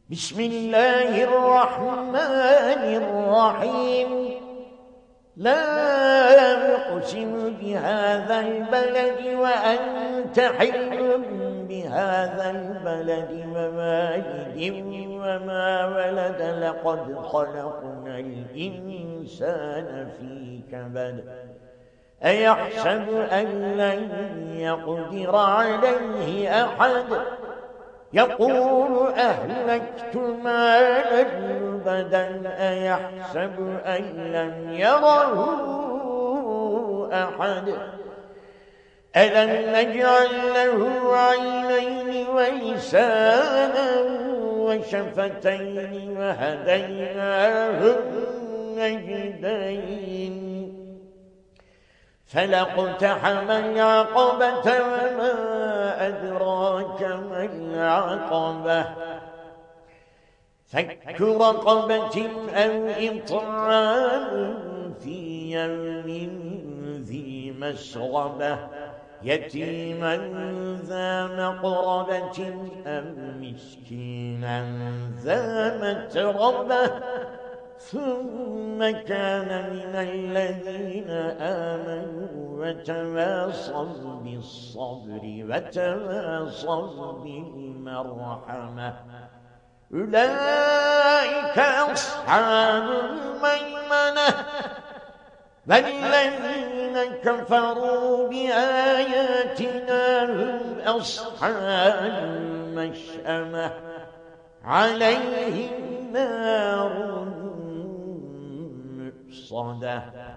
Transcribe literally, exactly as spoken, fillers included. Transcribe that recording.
بسم الله الرحمن الرحيم. لا أقسم بهذا البلد وأنت حل بهذا البلد ووالد وما ولد لقد خلقنا الإنسان في كبد أيحسب أن لن يقدر عليه أحد يقول أهلكت مالا لبدا أيحسب أن لم يره أحد ألم نجعل له عينين ولسانا وشفتين وهديناه النجدين فلاقتحم العقبة وما أدراك ما العقبة فك رقبة أو إطعام في يوم ذي مسغبة يتيما ذا مقربة أو مسكينا ذا متربة ثم كان من الذين آمنوا وتواصوا بالصبر وتواصوا بالمرحمة أولئك أصحاب الميمنة والذين كفروا بآياتنا هم أصحاب المشأمة عليهم نار صدى.